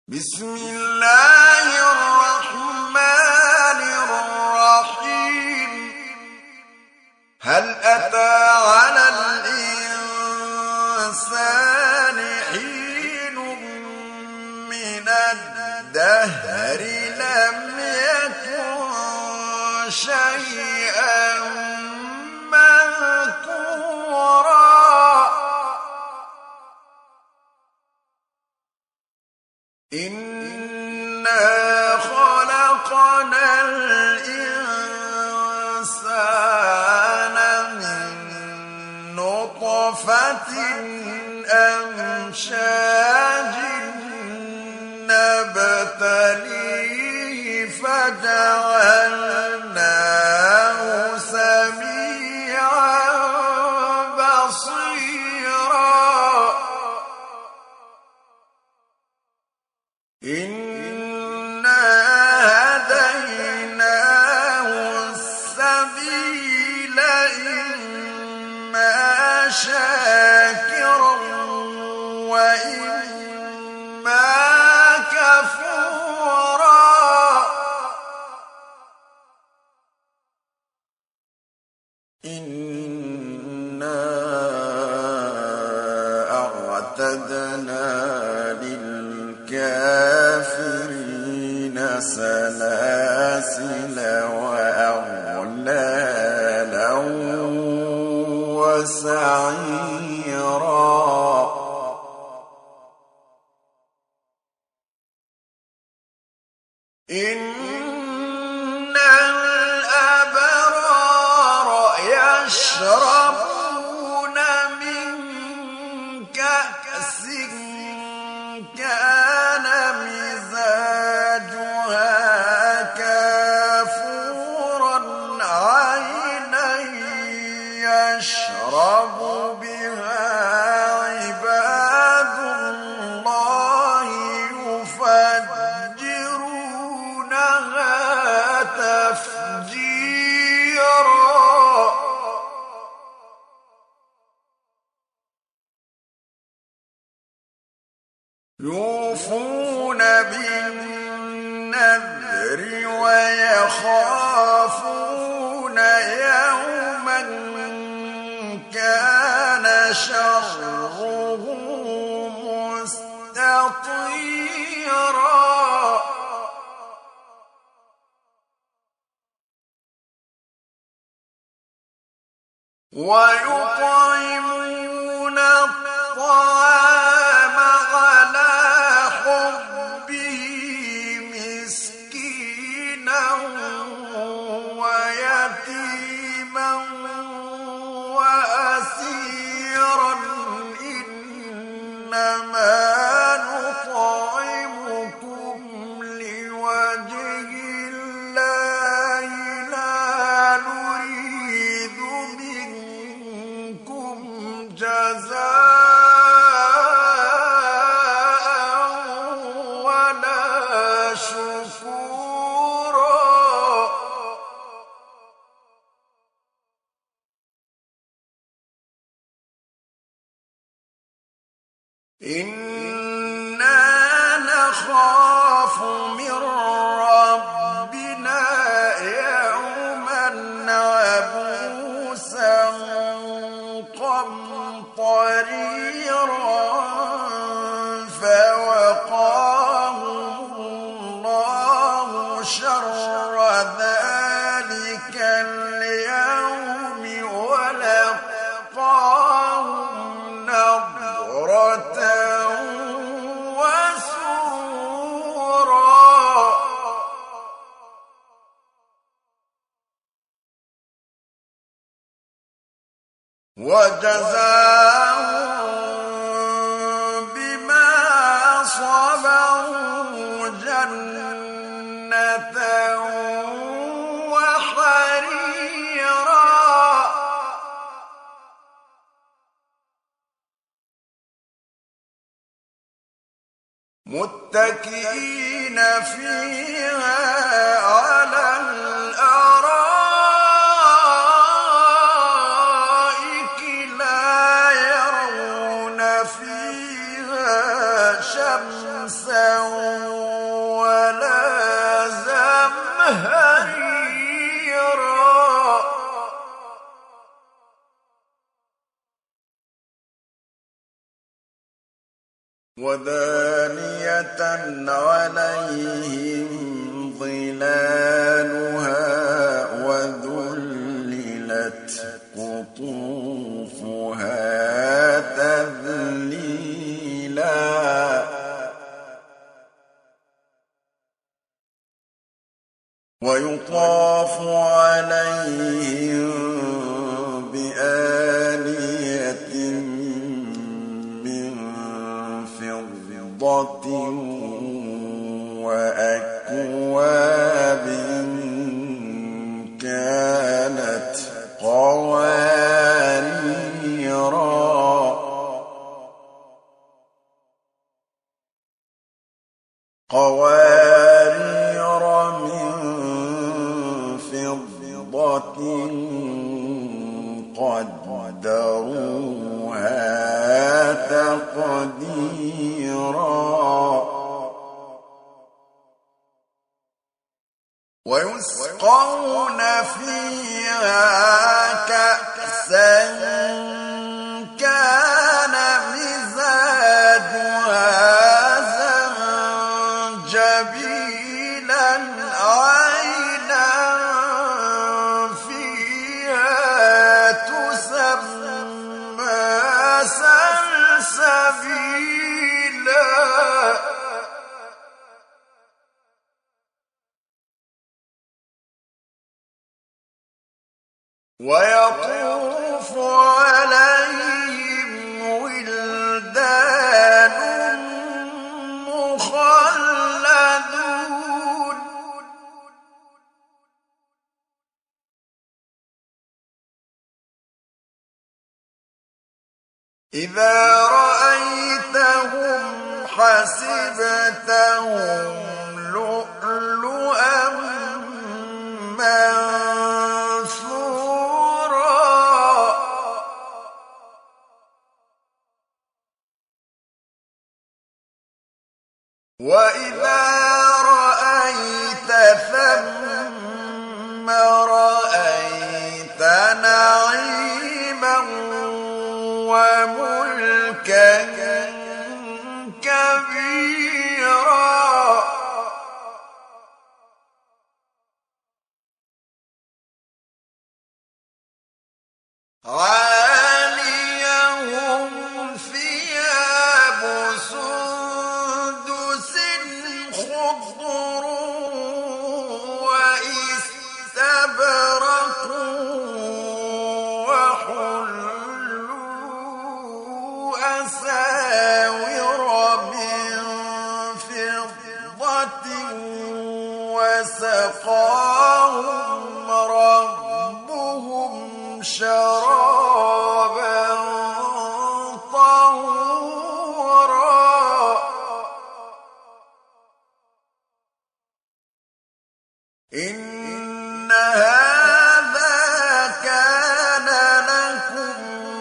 بسم الله الرحمن الرحيم هل أتى على الإنسان حين من الدهر لم يكن شيئا مذكورا إنا خلقنا الإنسان من نطفة أمشاج نبتليه فجعلناه سميعا بصيرا إنا هديناه السبيل إما شاكرا وإما كفورا إنا أعتدنا للكافرين سلاسل وأغلالا وسعيرا إن الأبرار يشربون من كأس كان مزاجها كافورا عينا يشرب بها عباد الله يفجرونها تفجيرا يوفون بالنذر ويخافون يوما كان شره مستطيرا ويطعمون الطعام على حبه مسكينا ويتيما وأسيرا إنما نطعمكم لوجه الله لا نريد منكم جزاء ولا شكورا إنا نخاف من ربنا يوما عبوسا قمطريرا فوقاهم الله شر ذلك اليوم ولقاهم نضرة وسرورا وجزاهم بما صبروا جنة وحريرا متكئين فيها على الأرائك لا يرون فيها شمسا ودانية عليهم ظلالها وذللت قطوفها تذليلا ويطاف عليهم بآنية من فضة وأكواب كانت قوارير من فضة قدروها تقديرا ويسقون فيها كأسا كان مزاجها زنجبيلا عينا فيها تسمى سلسبيلا ويطوف عليهم ولدان مخلدون إذا رأيتهم حسبتهم لؤلؤا منثورا وإذا رأيت ثم رأيت نعيما وملكا كبيرا عاليهم ثياب سندس خضر واستبرق وحلوا أساور من فضة وسقاهم ربهم شرابا طهورا إن هذا كان لكم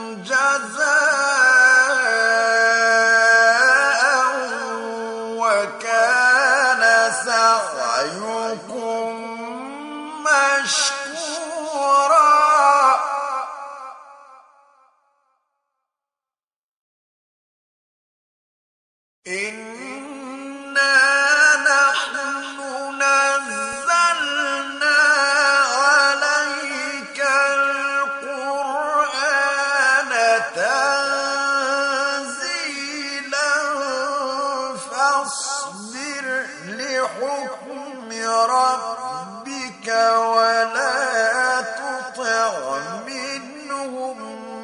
جزاء وكان سعيكم مشكورا إنا نحن نزلنا عليك القرآن تنزيلا فاصبر لحكم ربك ولا تطع منهم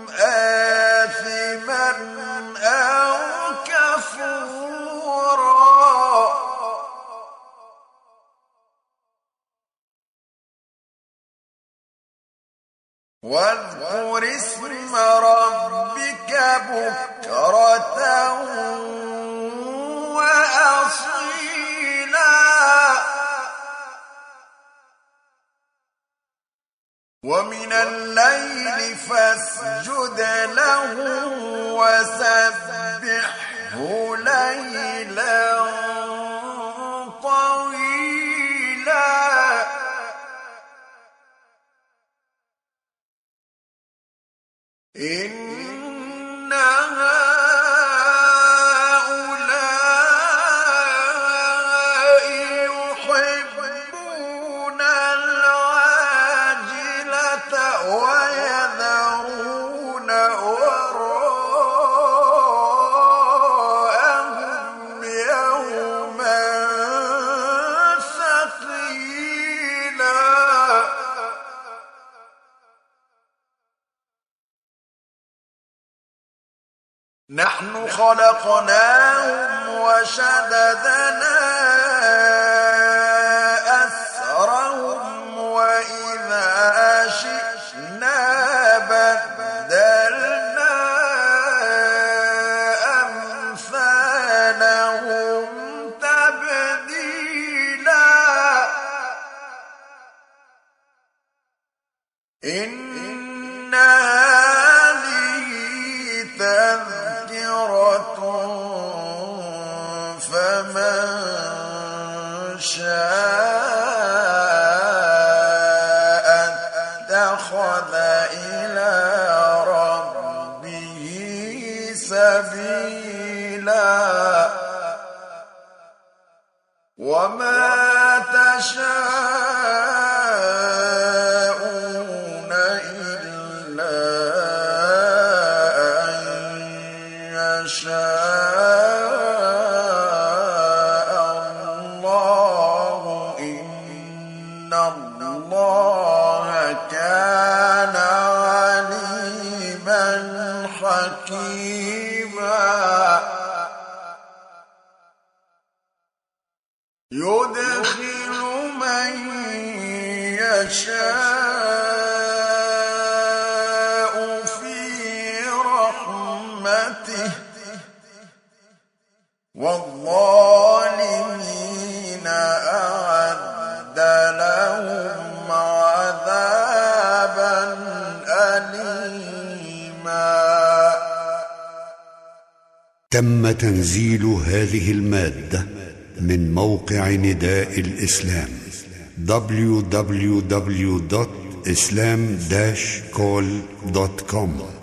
آثما أو كفورا واذكر اسم ربك بكرة وأصيلا ومن الليل فاسجد له وسبحه ليلا طويلا إن هؤلاء شددنا أسرهم وإذا شئنا بدلنا أمثالهم تبديلا إن هذه تذكرة فمن شاء اتخذ إلى ربه سبيلا وما تشاءون إلا أن يشاء الله إن الله كان عليما حكيما يدخل من يشاء في رحمته والظالمين أعد لهم عذابا أليما. تم تنزيل هذه المادة من موقع نداء الإسلام www.islam-call.com